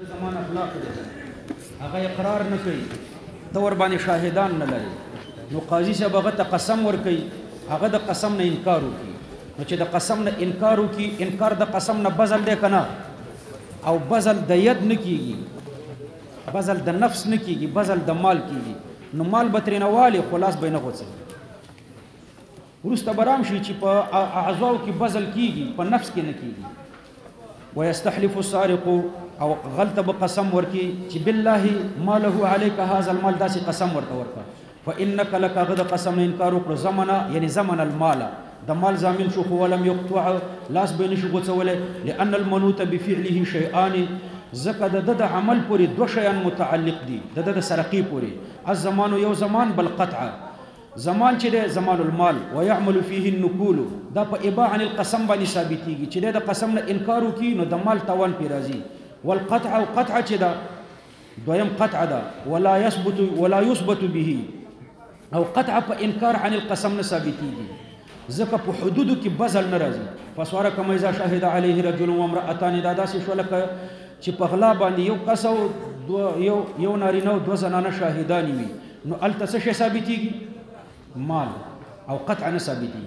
زمان اخلاق دي هغه اقرار نه کوي د ور باندې شاهدان نه لري نو قاضي صاحب هغه ته قسم ور کوي هغه د قسم نه انکار وکي نو چې د قسم نه انکار وکي انکار د قسم نه بدل دی کنه او بدل د ید نه کیږي بدل د نفس نه کیږي بدل د مال کیږي نو مال بترینواله خلاص به نه غوڅي ورسته برام شي چې په اعضاء کې بدل کیږي په نفس کې نه کیږي ويستحلف السارق او غلط بقسم ورکی چې بالله ما له عليك هذا المال داسي قسم ورته ورکا فانك لك غد قسم انکار وکړه زمنا یعنی زمن المال د مال ضامن شو خو ولم يقطع لاس به نشو غوڅولې لان المنوط بفعله شيئان زکه د عمل پوری دو شیان متعلق دي د سرقي پوری الزمان یو زمان بل قطع زمان چې ده زمان المال ويعمل فيه النقول دا په اباع عن القسم باندې ثابتيږي چې د قسم نه انکار وکي نو د مال توان پی راځي والقطع او قطع چې ده دویم قطع ده ولا يثبت به او قطع په انکار عن القسم نه ثابتيږي ځکه په حدودو کې بذل نه راځي فسواره کما اذا شهد عليه رجل وامرأتان دا داسې شو لکه چې په غلا باندې یو کسو یو نارینه او دو زنانه شاهدان وي نو الته څه ثابتيږي مال او قطع ثابتي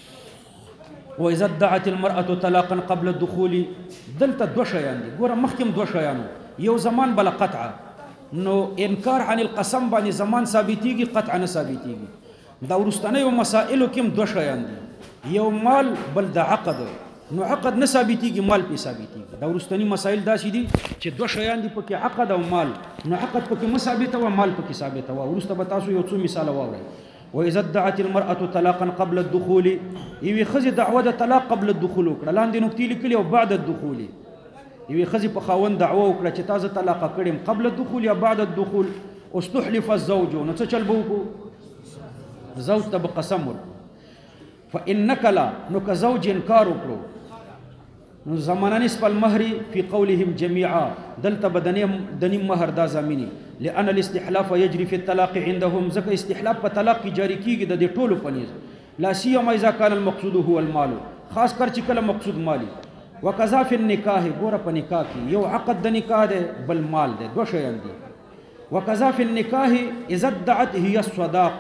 واذا ادعت المراه طلاقا قبل الدخول دلته دو شیان دي ګوره مخکم دو شیانو یو زمان بل قطع نو انکار عن القسم باندې زمان ثابتيږي قطع نه ثابتيږي دا ورستنه یو مسائلو کې دو شیان دي یو مال بل د عقد نو عقد نه ثابتيږي مال په ثابتيږي دا ورستنی مسائل داسې دي چې دو شیان دي پکې عقد او مال نو عقد پکې مثابته او مال پکې ثابته او ورسته به تاسو یو څو مثال واورئ واذا ادعت المراه طلاقا قبل الدخول یوه خزي دعوه طلاق قبل الدخول وکړه لاندې نقطې لیکلي او بعد الدخول یوه خزي په خاوند دعوه وکړه چې تاسو طلاق کړم قبل الدخول یا بعد الدخول استحلف الزوج نو څه چل بو کو زوج ته قسم ورکړه فانك لا نو که زوج انکار وکړو نو زمانه نسب المهر في قولهم جميعا دلته دني مهر دا زميني لان الاستحلاف يجري في الطلاق عندهم ذکر استحلاف په طلاق کې جاری کیږي د ټولو پنيز لا سيما اذا كان المقصود هو المال خاص کر چې کله مقصود مالی وكذا في النکاح ګوره په نکاح کې یو عقد د نکاح ده بل مال ده دو شیان دي وكذا في النکاح اذا ادعت هي الصداق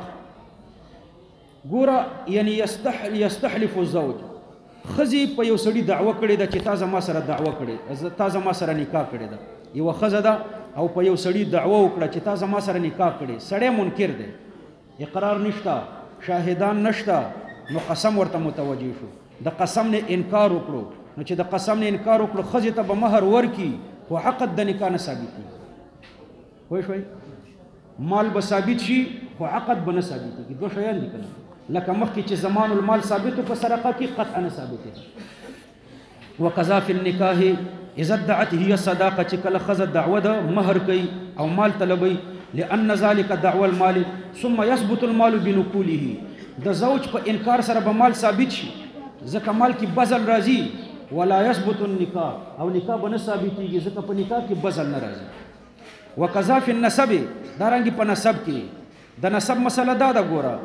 ګوره یعنی يستحلف الزوج خزي په یو سړي دعوه کړې ده چې تاسو ما سره دعوه کړې تاسو ما سره نکاح کړې ده یو خزه ده او په یو سړي دعوه وکړه چې تاسو ما سره نکاح کړې سړی منکر دی اقرار نشتا شاهدان نشتا نو قسم ورته متوجي شو د قسم نه انکار وکړو نو چې د قسم نه انکار وکړو خزه ته به مہر ورکی خو عقد د نکاح نه ثابت دي وای شوي مال به ثابت شي خو عقد به نه ثابت دي دوه شیان دي کنه لکه مخکې چې زمان المال ثابت په سرقه کې قطعا نه ثابت دي وکذا فی النکاح اذا ادعت هي صداقه چې کله خزه دعوه ده مہر کوي او مال طلبي لان ذلك دعوه المال ثم يثبت المال بنقوله د زوج په انکار سره به مال ثابت شي ځکه مال کې بذل راځي ولا يثبت النکاح او نکاح به نه ثابتيږي ځکه په نکاح کې بذل نه راځي وکذا فی النسب دارنګ په نسب کې د نسب مسله دا ده ګوره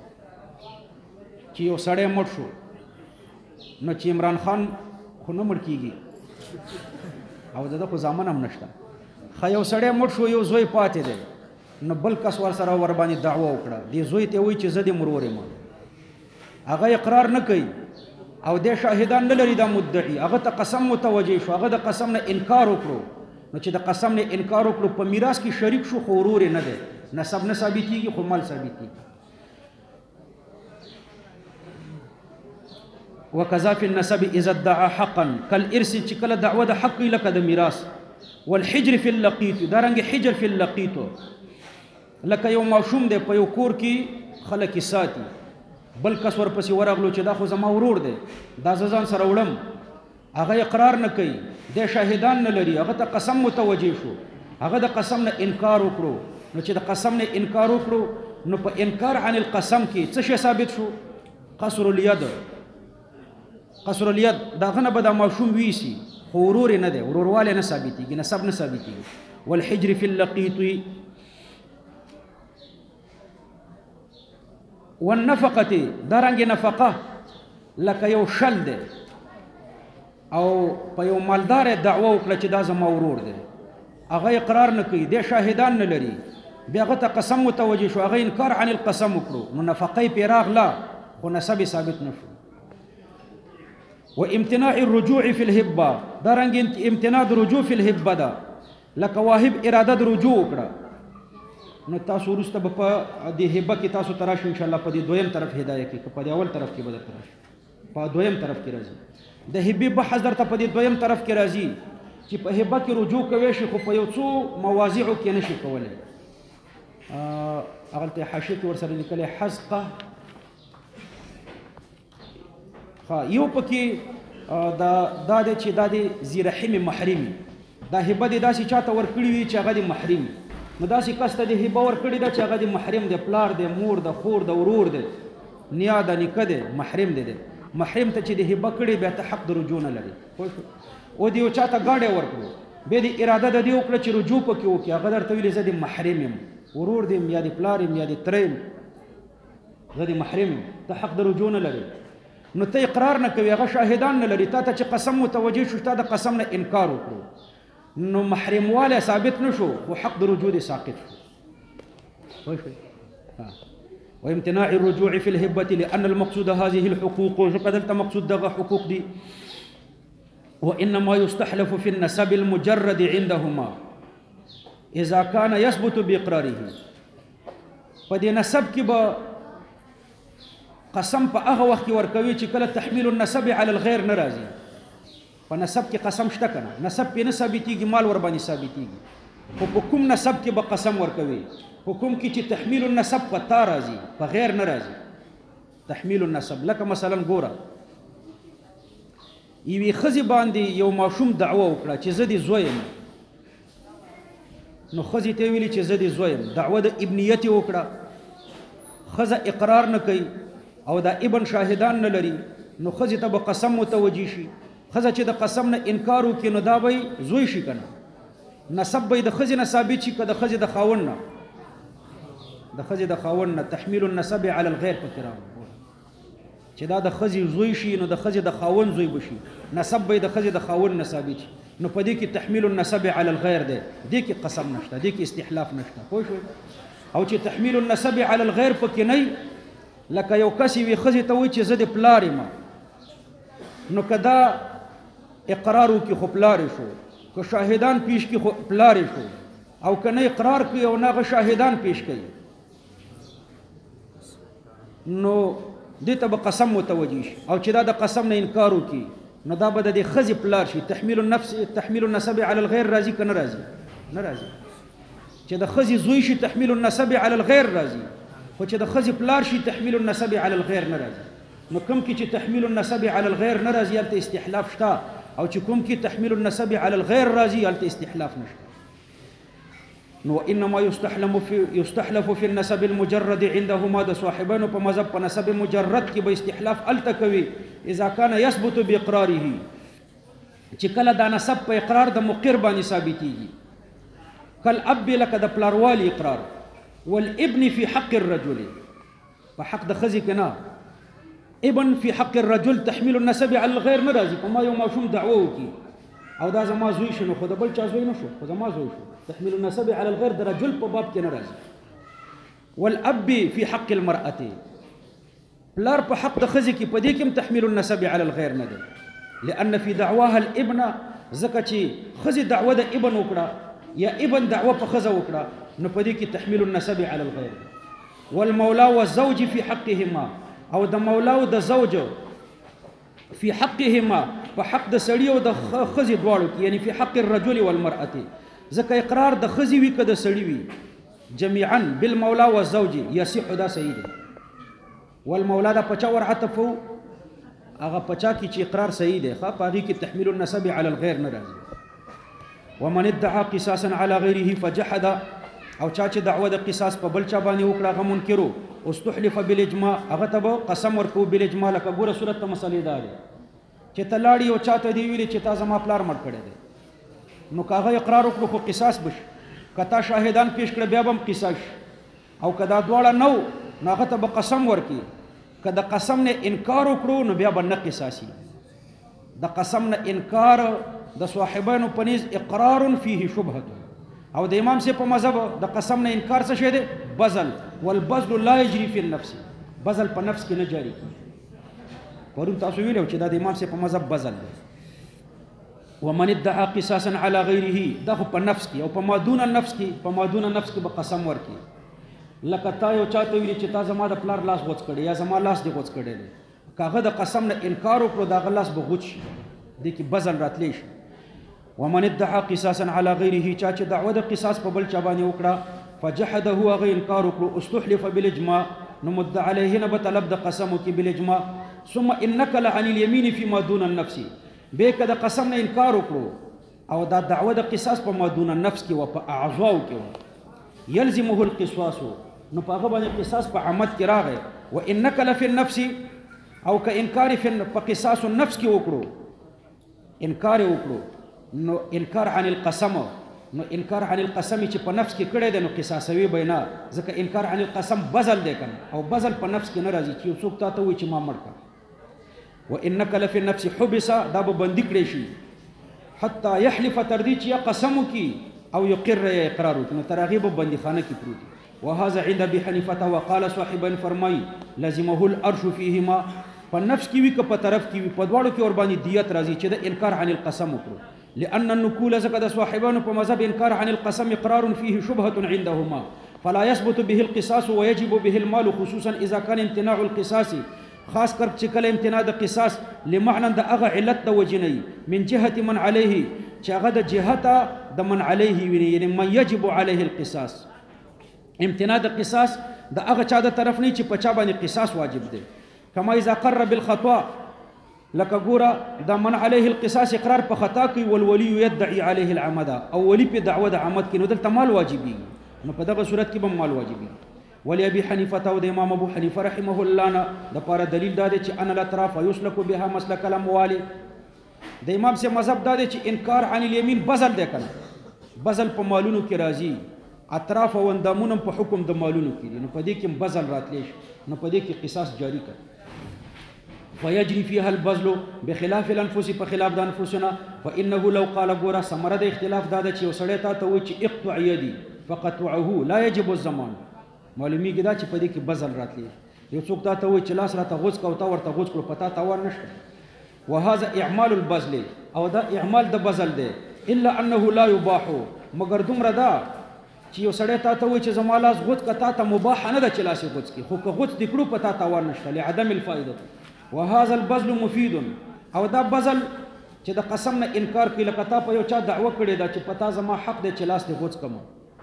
چې یو سړی مړ شو نو چې عمران خان خو نه مړ کیږي او دغه خو ځامن هم نشته خو یو سړی مړ شو یو زوی پاتې دی نو بل کس ور سره ور باندې دعوه وکړه دی زوی ته وایي چې زه دې مرور یم هغه اقرار نه کوي او د شاهدان نه لري دا مدعي هغه ته قسم متوجي شو هغه د قسم نه انکار وکړو نو چې د قسم نه انکار وکړو په میراث کې شریک شو خو ورور نه دی نسب نه ثابتيږي خو مال ثابتيږي وكذا في النسب اذا ادعى حقا كالارث چې کله دعوه د حق لکه د میراث والحجر في اللقيط دارنګ حجر في اللقيط لکه یو ماشوم دی په یو کور کې خلک ساتي بل کس ورپسې ورغلو چې دا خو زما ورور دی دا ځان سره وړم هغه اقرار نه کوي د شاهدان نه لري هغه ته قسم متوجي شو هغه د قسم نه انکار وکړو نو چې د قسم نه انکار وکړو نو په انکار عن القسم کې څه شی ثابت شو قصر الید دا غنه به د ماشوم ویسي خو ورور نه دی ورورواله نه ثابتيږي نسب نه ثابتيږي والحجر في اللقيط والنفقه دارنګ نفقه لکه یو شل دی او په یو مالدار دعوه وکړه چې دا زما ورور دی هغه اقرار نه کوي، د شاهدان نه لري، بیا هغه ته قسم متوجه شو، هغه انکار عن القسم وکړو، نو نفقه پې راغله خو نسب ثابت نه شو. و امتناع الرجوع في الهبه، دارنګ امتناع د رجوع في الهبه ده، لکه واهب اراده د رجوع وکړه، نو تاسو وروسته به په دې هبه کې تاسو ته راشئ انشاءالله، په دې دویم طرف هدایه کې، که په دې اول طرف کې به درته راشي، په دویم طرف کې راځي. د هبې بحث درته په دې دویم طرف کې راځي چې په هبه کې رجوع کوی شي، خو په یو څو مواضعو کې نشي کولی. هغلته حاشیه کې ورسره لیکلی حزقه، یو پکې دا دی چې دا د ذی رحم محرمي، دا هبه دې داسې چاته ورکړي وي چې هغه د محرم، نو داسې کس ته د هبه ورکړې ده چې هغه د محرم دی، پلار دی، مور د خور د ورور دی، نیا د نیکه دی، محرم دی. محرم ته چې د هبه کړي بیا ته حق د رجوع نه لري. او د یو چاته ګاډی ورکړو، بیا د اراده د دې وکړه چې رجوع پکې وکړي، هغه درته ویلي زه د محرم یم، ورور دی یا د پلار یم یا د تره یم، زه د محرم یم، ته حق د رجوع نه لري. نو ته اقرار نه کوي، هغه شاهدان نه لري، تا ته چې قسم متوجه شو، تا د قسم نه انکار وکړو، نو محرم والی ثابت نه شو، خو حق د رجوع دی ساقط شو. وامتناع الرجوع في الهبة لأن المقصود هذه الحقوق، وقدلت مقصود دغه حقوق دي، وإنما يستحلف في النسب المجرد عندهما إذا كان يثبت بإقراره. فدې نسب کې به قسم په هغه وخت کې ورکوي چې کله تحمیل النسب علی الغیر نه راځي. په نسب کې قسم شته که نه، نسب پې نه ثابتېږي، مال ور باندې ثابتېږي، خو په کوم نسب کې به قسم ورکوي؟ حکم کې چې تحمیل النسب په تا راځي، په غیر نه راځي. تحمیل النسب لکه مثلا ګوره، یوې ښځې باندې یو ماشوم دعوه وکړه چې زه دې زوی یم، نو ښځې ته یې ویلي چې زه دې زوی یم، دعوه د ابنیت یې وکړه، ښځه اقرار نه کوي او دا ابن شاهدان نه لري، نو ښځې ته به قسم متوجه شي. ښځه چې د قسم نه انکار وکړي نو دا به زوی شي که نه، نسب به د ښځې نه ثابت شي که د ښځې د خاوند نه، د ښځې د خاوند نه. تحمیل النسب علی الغیر پکې راغلی چې دا د ښځې زوی شي، نو د ښځې د خاوند زوی به شي، نسب به د ښځې د خاوند نه ثابت شي، نو په دې کې تحمیل النسب علی الغیر دی، دې کې قسم نشته، دې کې استحلاف نشته. پوه شوئ؟ او چې تحمیل النسب علی الغیر پکې نه، لکه یو کس یوې ښځې ته وایي چې زه د پلار یم، نو که دا اقرار وکړي خو پلار یې شو، که شاهدان پیش کړي خو پلار یې شو، او که نه اقرار کوي او نه هغه شاهدان پیش کوي، نو دې ته به قسم متوجه شي. او چې دا د قسم نه انکار وکړي نو دا به د دې ښځې پلار شي. تحمیل النسب علی الغیر راځي که نه راځي؟ نه راځي. چې د ښځې زوی شي تحمیل النسب علی الغیر راځي، خو چې د ښځې پلار شي تحمیل النسب علی الغیر نه راځي. نو کوم کې چې تحمیل النسب علی الغیر نه راځي هلته استحلاف شته، او چې کوم کې تحمیل النسب علی الغیر راځي هلته استحلاف نشته. نو انما يستحلف في النسب المجرد عندهما، د صاحبانو په مذهب په نسب مجرد کې به استحلاف الته کوي اذا كان يثبت باقراره، چې کله دا نسب په اقرار د مقر باندې ثابتېږي، کل اب لکه د پلاروالی اقرار، والابن في حق الرجل، په حق د ښځې کې نه، ابن في حق الرجل تحمیل النسب علی الغیر نه راځي. په ما یو ماشوم دعوه وکړي او دا زما زوی شو، نو خو د بل چا زوی نه شو، خو زما زوی شو، تحمیل النسب علی الغیر د رجل په باب کې نه راځي. والاب في حق المرأة، پلار په حق د ښځې کې په دې کې هم تحمیل النسب علی الغیر نه دی، لأن في دعواها الابن، ځکه چې ښځې دعوه د ابن وکړه یا ابن دعوه په ښځه وکړه، نو په دې کې تحمیل النسب علی الغیر. والمولا والزوج في حقهما، او د مولا او د زوج في حقهما په حق د سړي او د ښځې دواړو کې، یعنی في حق الرجل والمرأة، ځکه اقرار د ښځې وي که د سړي وي، جميعا بالمولا والزوج يصح، دا صحیح دی. والمولا دا پچا ور عطف وو، هغه پچا کې چې اقرار صحیح دی، ښه په هغې کې تحمیل النسب علی الغیر نه راځي. ومن ادعا قصاصا على غیره فجحد، او چا چې دعوه د قصاص په بل چا باندې وکړه هغه منکرو، استحلف بالاجماع، هغه ته به قسم ورکوو بالاجماع. لکه ګوره صورت ته مسلې دا دی چې ته لاړې او چا ته دې ویلې چې تا زما پلار مړ کړی دی، نو که هغه اقرار وکړو خو قصاص به شي، که تا شاهدان پیش کړه بیا به هم قصاص شي، او که دا دواړه نه و نو هغه ته به قسم ورکړي. که د قسم نه انکار وکړو نو بیا به نه قصاصي. د قسم نه انکار د صاحبانو په نیز اقرار فيه شبهه، او د امام صاحب په مذهب د قسم نه انکار څه شی دی؟ بذل. والبذل لا یجری فی النفس، بذل په نفس کې نه جاری کیږي. پرون تاسو ویلو چې دا د امام صاحب په مذهب بذل دی. ومن ادعى قصاصا على غیره، دا خو په نفس کې او په مادون النفس کې، په مادون النفس کې به قسم ورکړي. لکه تا یو چاته ویلي چې تا زما د پلار لاس غوڅ کړی یا زما لاس دې غوڅ کړی دی، که هغه د قسم نه انکار وکړو د هغه لاس به غوڅ شي، دې کې بذل راتلی شي. ومن ادعى قصاصا على غیره، چا چې دعوه د قصاص په بل چا باندې وکړه، فجحده هغه انکار وکړو، استحلف بالاجماع، نو مدعا علیه نه به طلب د قسم وکړي بالاجماع. ثم انک لعن الیمین فيما دون النفس، به که د قسم نه انکار وکړو او دا دعوه د قصاص په ما دون النفس کې و، په اعضاو کې و، یلزمه القصاص، نو په هغه باندې قصاص په عمد کې راغی. و انک لفی النفس، او که انکار په قصاص النفس کې وکړو، انکار وکړو، نو انکار عن القسم، نو انکار عن القسم چې په نفس کې کړی دی نو قصاصوي به نه، ځکه انکار عن القسم بذل دی کنه، او بذل په نفس کې نه راځي چې یو څوک تا ته وایي چې ما مړ کړه. و انک لفی النفس حبس، دا به بندي کړی شي، حتی یحلف، تر دې چې یا قسم وکړي او یقر یا اقرار وکړي، نو تر هغې به بندیخانه کې پروت وي. وهذا عند ابي حنیفه، وقال صاحبا فرمای لزمه الارش فيهما، په نفس کې وي که په طرف کې وي، په دواړو کې ور باندې دیت راځي چې د انکار عن القسم وکړو. لأن النقول، ځکه د صاحبانو په مذهب انکار عن القسم اقرار فيه شبهة عندهما، فلا يثبت به القصاص ويجب به المال، خصوصا اذا كان امتناع القصاص، خاص کر چې کله امتناع د قصاص لمعنى د هغه علت د وجنی، من جهة من عليه، چې هغه د جهته د من عليه ویني، یعنی من يجب عليه القصاص. امتناع د قصاص د هغه چا د طرف نه چې په چا باندې قصاص واجب دی. کما اذا قر بالخطا، لکه ګوره د من عليه القصاص اقرار په خطا کوي، والولي يدعي عليه العمد، او ولی په دعوه د عمد کې، نو دلته مال واجبي، نو په دغه صورت کې به مال واجبي. ولی ابي حنیفه، او د امام ابو حنیفه رحمه الله نه د پاره دلیل دا دی چې ان الاطراف يسلك بها مسلك الاموال، د امام سے مذهب دا دی چې انکار عن الیمین بذل دی کنه، بذل په مالونو کې راځي، اطراف او اندامونه په حکم د مالونو کې دي، نو په دې کې بذل راتلی شي، نو په دې کې قصاص جاری کړي. فيجري فيها البذل بخلاف الانفس، په خلاف د انفسنا. فانه لو قال ګوره ثمره د اختلاف دا ده چې وسړی تا ته وایي چې اقطع يدي فقطعه لا يجب الزمان، معلومیږي دا چې په دې کې بذل راتلی. یو څوک تا ته وایي چې لاس راته غوڅ کړه او تا ورته غوڅ کړو، په تا تاوان نشته. وهذا اعمال البذل، او دا اعمال د بذل دی. الا انه لا يباح، مگر دومره دا چې یو سړی تا ته وایي چې زما لاس غوڅ کړه، تا ته مباح نه ده چې لاس یې غوڅ کړي، خو که غوڅ دې کړو په تا تاوان نشته، لعدم الفائده. وهذا البذل مفید، او دا بذل چې د قسم نه انکار کوي، لکه تا په یو چا دعوه کړې ده چې په تا زما حق دی چې لاس دې غوڅ کړم،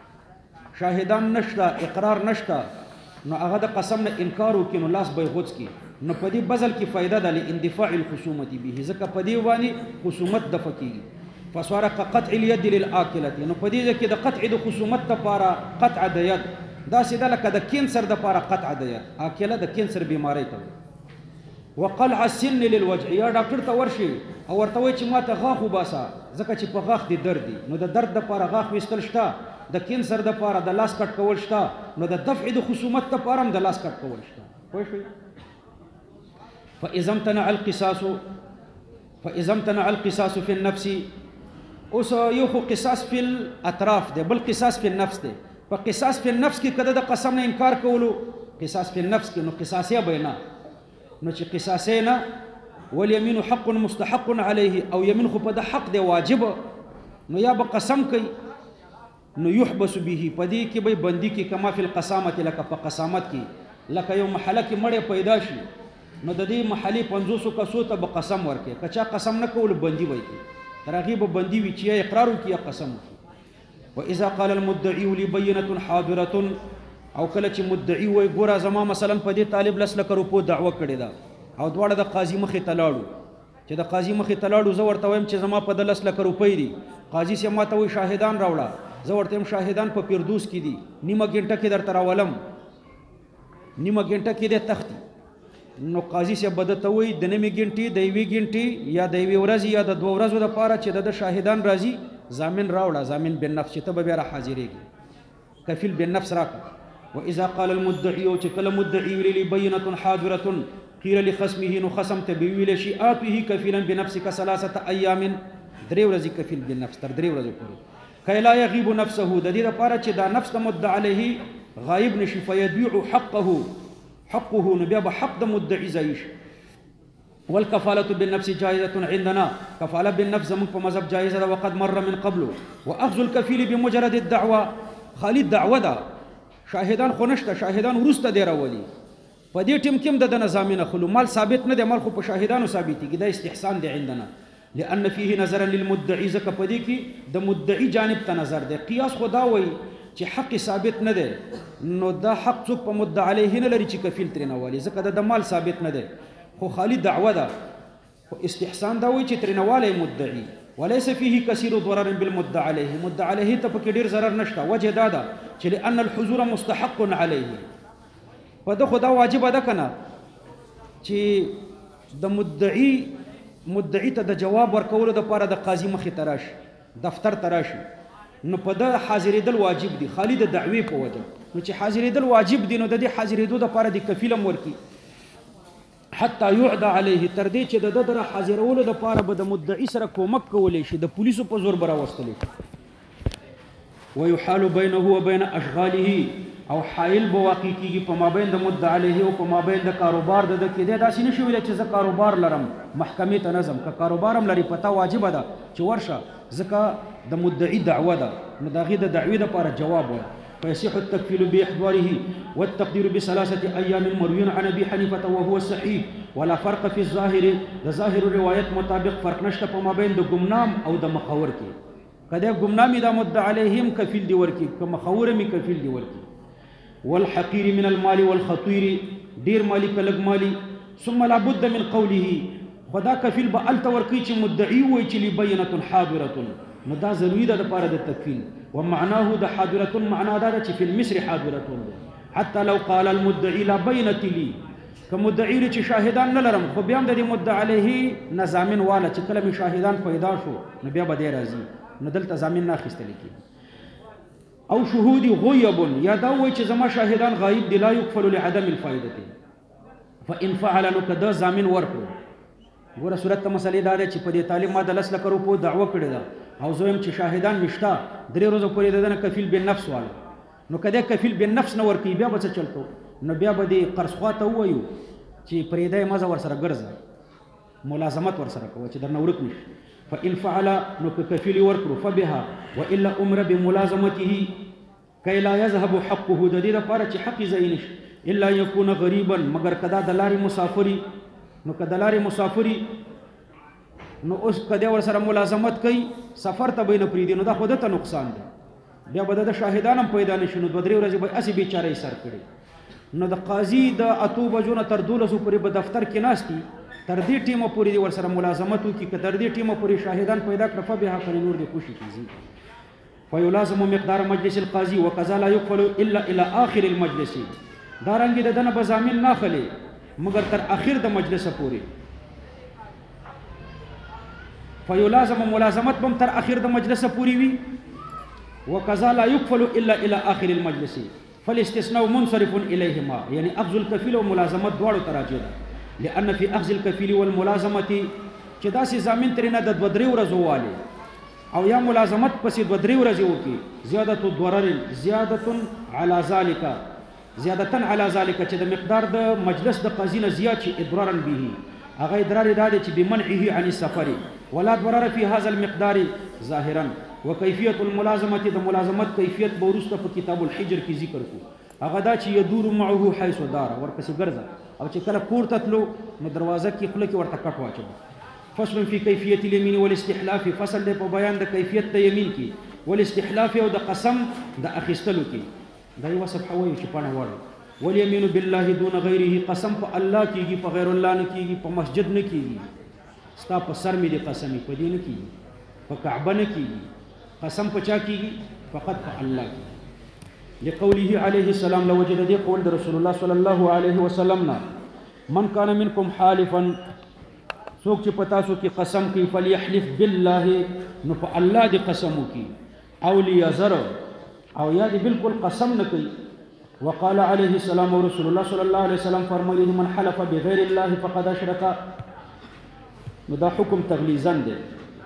شاهدان نشته، اقرار نشته، نو هغه د قسم نه انکار وکړي نو لاس به یې غوڅ کړي، نو په دې بذل کې فایده ده لاندفاع الخصومة به، ځکه په دې باندې خصومت دفع کېږي. فصار كقطع اليد للآكلة، نو په دې کې د قطع د خصومت لپاره قطع د ید داسې ده لکه د کینسر لپاره قطع د ید، آکله د کینسر بیماری ته. وقلع السن للوجع، یا ډاکټر ته ورشي او ورته وایي چې ما ته غاښ وباسه ځکه چې په غاښ دې درد دي، نو د درد لپاره غاښ ویستل شته، د کینسر لپاره د لاس کټ کول شته، نو د دفع د خصومت لپاره هم د لاس کټ کول شته. پوه شئ؟ فاذا امتنع القصاص في النفس، اوس یو خو قصاص فی الاطراف دی، بل قصاص فی النفس دی. په قصاص فی النفس کې کده د قسم نه انکار کولو، قصاص فی النفس کې نو قصاصیه بینا، نو چې قصاصیه نه، والیمین حق مستحق علیه، او یمین خو په د حق دی واجب، نو یا به قسم کوي، نو یحبس به، په دې کې به بندي کې، کما فی القسامت، لکه په قسامت کې، لکه یو محله کې مړی پیدا شي، نو د دې محلې 500 کسو ته به قسم ورکړي، که چا قسم نه کول بندي وایي، تر هغې به بندي وي چې یا اقرار وکړي یا قسم وکړي. واذا قال المدعي لبینة حاضرة، او کله چې مدعي وایي ګوره زما مثلا په دې طالب 10 لکه روپو دعوه کړې ده، او دواړه د قاضي مخې ته لاړو، چې د قاضي مخې ته لاړو، زه ورته وایم چې زما په 10 لکه روپۍ دي، قاضي صاحب ما ته وایي شاهدان راوړه، زه ورته وایم شاهدان په پیردوس کې دي، نیمه ګنټه کې درته راولم، نیمه ګنټه کې دی تختي، نو قاضي صاحب به درته وایي د نیمې ګنټې، د 1 ګنټې یا د 1 ورځې یا د 2 ورځو دپاره چې د شاهدان راځي، ضامن راوړه، ضامن بالنفس چې ته به بیا را حاضرېږي، کفیل بالنفس راکړه. واذا قال المدعي، او چې کله مدعي ویلي بینة حاضرة، قیل لخصمه، نو خصم ته به ویلی شي آتیه کفیلا بنفسک 3 ایام، 3 ورځې کفیل بالنفس، تر 3 ورځې پورې. کای لا یغیب نفسه د دې لپاره چې دا نفس د مدعی علیه غایب نشي فیدیع حقه نو بیا به حق د مدعی ځای شي. والكفالة بالنفس جائزة عندنا كفالة بالنفس زمون په مذهب جائزه ده وقد مر من قبل واخذ الكفيل بمجرد الدعوه خالد دعوه ده شاهدان خو نشته شاهدان ورسته دی راولي په دې ټیم کې د نظامینه خلو مال ثابت نه دی مال خو په شاهدانو ثابتېږي دا استحسان دی عندنا لأن فيه نظرا للمدعي ځکه په دې کې د مدعي جانب ته نظر دی قیاس خو دا وایي چې حق ثابت نه دی نو دا حق څوک په مدعي علیه نه لري چې کفیل ترې نه والي ځکه د مال ثابت نه دی خو خالی دعوه ده خو استحسان دا وایي چې ترې نه والی مدعي وليس فيه كثير ضرر بالمدعى عليه مدعى عليه ته پکې ډېر ضرر نشته وجه دا ده چې لأن الحضور مستحق عليه په ده خو دا واجبه ده که نه چې د مدعي ته د جواب ورکولو دپاره د قاضي مخې ته راشي دفتر ته راشي نو په ده حاضرېدل واجب دي خالي د دعوې په وجه نو چې حاضرېدل واجب دي نو د دې حاضرېدو دپاره د کفیل هم ورکي حتی یعد علیه تر دې چې د ده د حاضرولو دپاره به د مدعي سره کومک کولی شي د پولیسو په زور به راوستلی شي ویحال بینه و بین اشغاله او حایل به واقع کېږي په مابین د مدعي علیه او په مابین د کاروبار د ده کې دی داسې نه شي ویلی چې زه کاروبار لرم محکمې ته نظم که کاروبار هم لري پته واجبه ده چې ورشه ځکه د مدعي دعوه ده نو د هغې د دعوې دپاره جواب وایي فيصح التكفيل بإحضاره والتقدير بثلاثة أيام مروي عن أبي حنيفة وهو الصحيح ولا فرق في الظاهر ظاهر الروايات مطابق فرق نشته ما بين د گمنام او د مخور کې کله گمنامي د مدعي عليهم کفیل دی ورکی که مخور می کفیل دی ورکی والحقير من المال والخطير دير مالي كلق مالي ثم لا بد من قوله خدا کفیل به الته ورکی چې مدعي وي چې لبينه حاضره نو دا ضروري ده لپاره د تکفیل ومعناه د حاضره معنا دا چې فی المصر حاضره حتى لو قال المدعي لا بينه لي كمدعي چې شاهدان نه لرم خو بیا هم د مدعي علیه نظامین والا چې کله می شاهدان پیدا شو نو بیا به دی راځي نو دلته ضامن نه اخیستل کېږي او شهود غیب یا دا وایي چې زما شاهدان غایب دي لا یکفل لعدم الفائده فان فعل نو که دا ضامن ورکړو ګوره صورت ته مسلې دا ده چې په دې تعلیم ما د 10 لک روپو دعوه کړې ده او زه یم چې شاهدان مشته 3 ورځې پورې د ده نه کفیل بالنفس والا نو که دی کفیل بالنفس نه ورکوي بیا به څه چل کوو نو بیا به دې قرض خوا ته ووایو چې پرېږده یې مزه ورسره ګرځه ملازمت ورسره کوه چې درنه ورک نشي فإن فعل نو که کفیل یې ورکړو فبها وإلا أمر بملازمته کای لا یذهب حقه د دې لپاره چې حق یې ځای نشي الا یکون غریبا مگر که دا د لارې مسافري نو که د لارې مسافري نو اوس که دی ورسره ملازمت کوي سفر ته به یې نه پرېږدي نو دا خو ده ته نقصان دی بیا به د شاهدان هم پیدا نه شي نو 2-3 ورځې به هسې بېچاره یې سر کړي نو د قاضي د 8 بجو نه تر 12 پورې به دفتر کې ناست دي تر دې ټیمه پورې دې ورسره ملازمت وکړي که تر دې ټیمه پورې شاهدان پیدا کړه فبها کنې نور دې خوشي کېږي فیلازم مقدار مجلس القاضي وقضا لا يقبل الا الى آخر المجلس دارنګې د ده نه به ضامن نه اخلي مگر تر اخر د مجلس پورې فیلازم ملازمت بم تر اخر د مجلس پوری وی وقضا لا يقبل الا الى اخر المجلس فالاستثناء منصرف اليهما يعني اخذ الكفيل وملازمت دواړو تراجع ده لان في اخذ الكفيل والملازمه چې داسې ضامن ترې نه د 2-3 ورځو والی او یا ملازمت پسې 2-3 ورځې وکړي زیادت الضرر زیادة على ذلك زیادة على ذلك چې د مقدار د مجلس د قاضي نه زیات شي اضرارا به هغه اضرار دا دی چې بمنعه عن السفر ولا ضرر في هذا المقدار ظاهرا وكيفيه الملازمه د ملازمت کیفیت به وروسته په کتاب الحجر کې ذکر کو هغه دا چې يدور معه حيث دار ورپسې ګرځه او چې کله کور ته تلو نو دروازه کې خله کې ورته کټ واچو فصل في كيفيه اليمين والاستحلاف فصل په بیان د کیفیت د یمین کې والاستحلاف او د قسم د اخیستلو کې دا یو صفحه وایي چې پانه وړي واليمين بالله دون غيره قسم په الله کېږي په غیر الله نه کېږي په مسجد نه کېږي ستا په سر مې د قسمي په دې نه کېږي په کعبه نه کېږي قسم په چا کېږي فقط په الله کېږي لقوله عليه السلام لوجد دې قول د رسول الله صلی الله علیه وسلم نه من کان منکم حالفا څوک چې په تاسو کې قسم کوي فلیحلف بالله نو په الله دې قسم وکړي او لیذر او یا دې بالکل قسم نه کوي وقال عليه السلام ورسول الله صلى الله عليه وسلم فرمایي من حلف بغير الله فقد اشرك نو دا حکم تغلیظا دی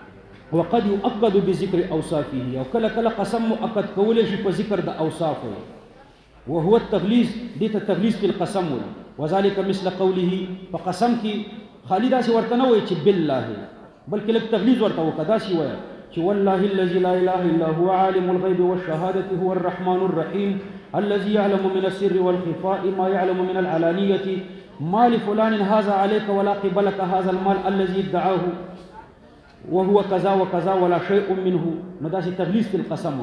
وقد يؤكد بذكر اوصافه او کله کله قسم مؤکد کول شي په ذکر د اوصافو وهو التغليظ دې ته تغليظ په القسم وذلك مثل قوله فقسم کی خالد اسی ورته نه وای چې بالله بلکې لک تغليظ ورته وکدا شي وای چې والله الذي لا اله الا هو عالم الغيب والشهاده هو الرحمن الرحيم الذي يعلم من السر والخفاء ما يعلم من العلانيه ما لفلان هذا عليك ولا قبلك هذا المال الذي ادعاه وهو كذا وكذا ولا شيء منه مداسي تغليظ في القسم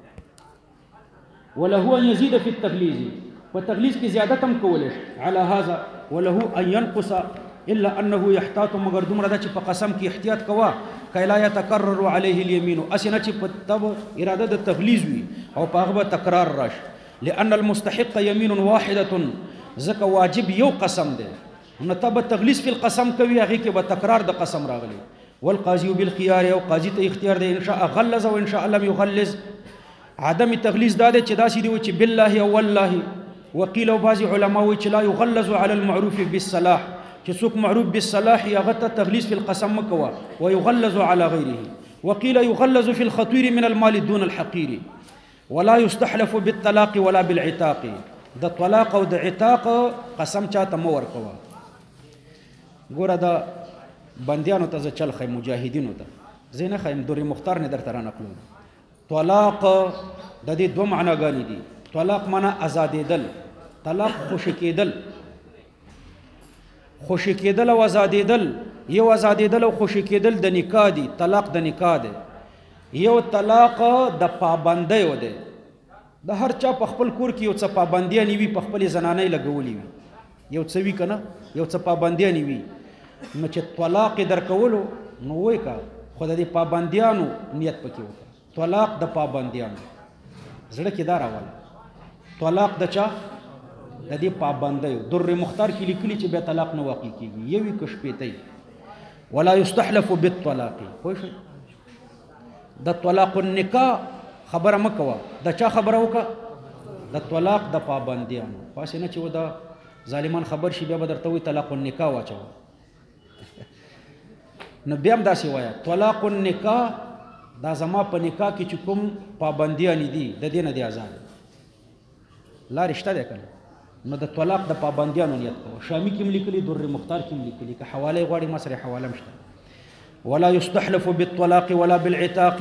وله ان يزيد في التغليظ والتغليظ کی زیادت هم کولش على هذا وله ان ينقص الا انه يحتاط مگر دومره د چې په قسم کې احتیاط کوا کایلا يتکرر عليه اليمين اسنه چې په تب اراده د تغليظ وي او په هغه تکرار راش لان المستحق يمين واحده زکه واجب یو قسم دی نو تب تغليظ في القسم کوي هغه کې به تکرار د قسم راغلی والقاضي بالخيار او قاضي ته اختیار دی ان شاء غلظ او ان شاء لم يغلظ عدم تغليظ دا چې داسې دی چې بالله او والله وقيل بعض علماء چې لا يغلظ على المعروف بالصلاح چې څوک معروف بالصلاح هغه ته تغليظ في القسم مکوا ويغلظ على غيره وقيل يغلظ في الخطير من المال دون الحقير ولا يستحلف بالطلاق ولا بالعتاق د طلاق او د عتاق قسم چاته مو ورکوا ګوره دا بندیانو ته چل خی مجاهدینو ته زینه خیم دوری مختار نه در تر نقلو طلاق د دې دوه معناګانی دي طلاق معنا آزادېدل طلاق خوشی کېدل خوشی کېدل او آزادېدل یو آزادېدل او خوشی کېدل د نکاح دي طلاق د نکاح دی یو طلاق د پابندۍ و دی د هر چا په خپل کور کې یو څه پابندیانې وي په خپلې زنانۍ لګولې وي یو څه وي که نه یو څه پابندیانې وي نو چې طلاق یې درکولو نو وایي که خو د دې پابندیانو نیت پکې وکړه طلاق د پابندیانو زړه کې دا راوله طلاق د چا د دې پابندیو در مختار کې لیکلي چې بیا طلاق نه واقع کېږي یو وي که شپېتی ولا یستحلف بالطلاق پوه شئ د طلاق النکاح خبره مه کوه د چا خبره وکړه د طلاق د پابندیانو پاسې نه چې و د ظالمان خبر شي بیا به درته وایي طلاق النکاح واچوه نو بیا هم داسې وایه طلاق النکاح دا زما په نکاح کې چې کوم پابندیانې دي د دې نه دی آزاد لارې شته دی که نه نو د طلاق د پابندیانو نیت کوه شامي کې هم لیکلي در مختار کې هم لیکلي که حواله یې غواړي ما سره حواله هم شته ولا يستحلف بالطلاق ولا بالعتاق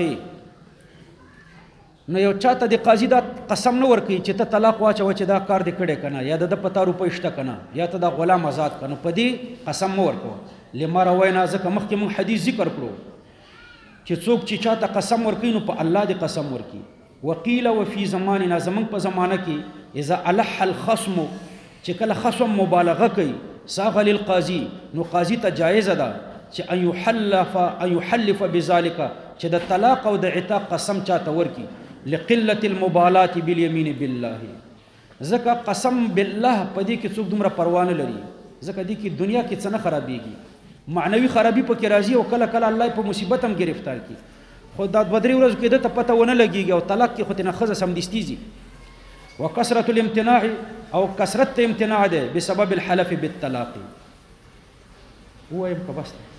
نو یو چاته د قاضي دا قسم نه ورکوي چې ته طلاق واچوه چې دا کار دې کړی که نه یا د پتا روپۍ شته که نه یا ته دا غلام آزاد که نو په دې قسم مه ورکوه لما روینا ځکه مخکې موږ حدیث ذکر کړو چې څوک چې چاته قسم ورکوي نو په الله دې قسم ورکوي وقیل وفي زماننا زمونږ په زمانه کې اذا الح الخصم چې کله خصم مبالغه کوي ساغ للقاضي نو قاضي ته جایزه ده چې ان يحلف بذلك چې د طلاق او د عتاق قسم چاته ورکي لقله المبالاه باليمين بالله ځکه قسم بالله په دې کې څوک دومره پروا نه لري ځکه دې کې دنیا کې څه نه خرابېږي معنوي خرابي پکې راځي او کله کله الله په مصیبت هم گرفتار کی خو دا دوه درې ورځو کې د ته پته ونه لګېږي او طلاق کې خو تېنه ښځه سمدستي ځي وکثرة الامتناع او کثرت امتناع ده بسبب الحلف بالطلاق ووایم که بس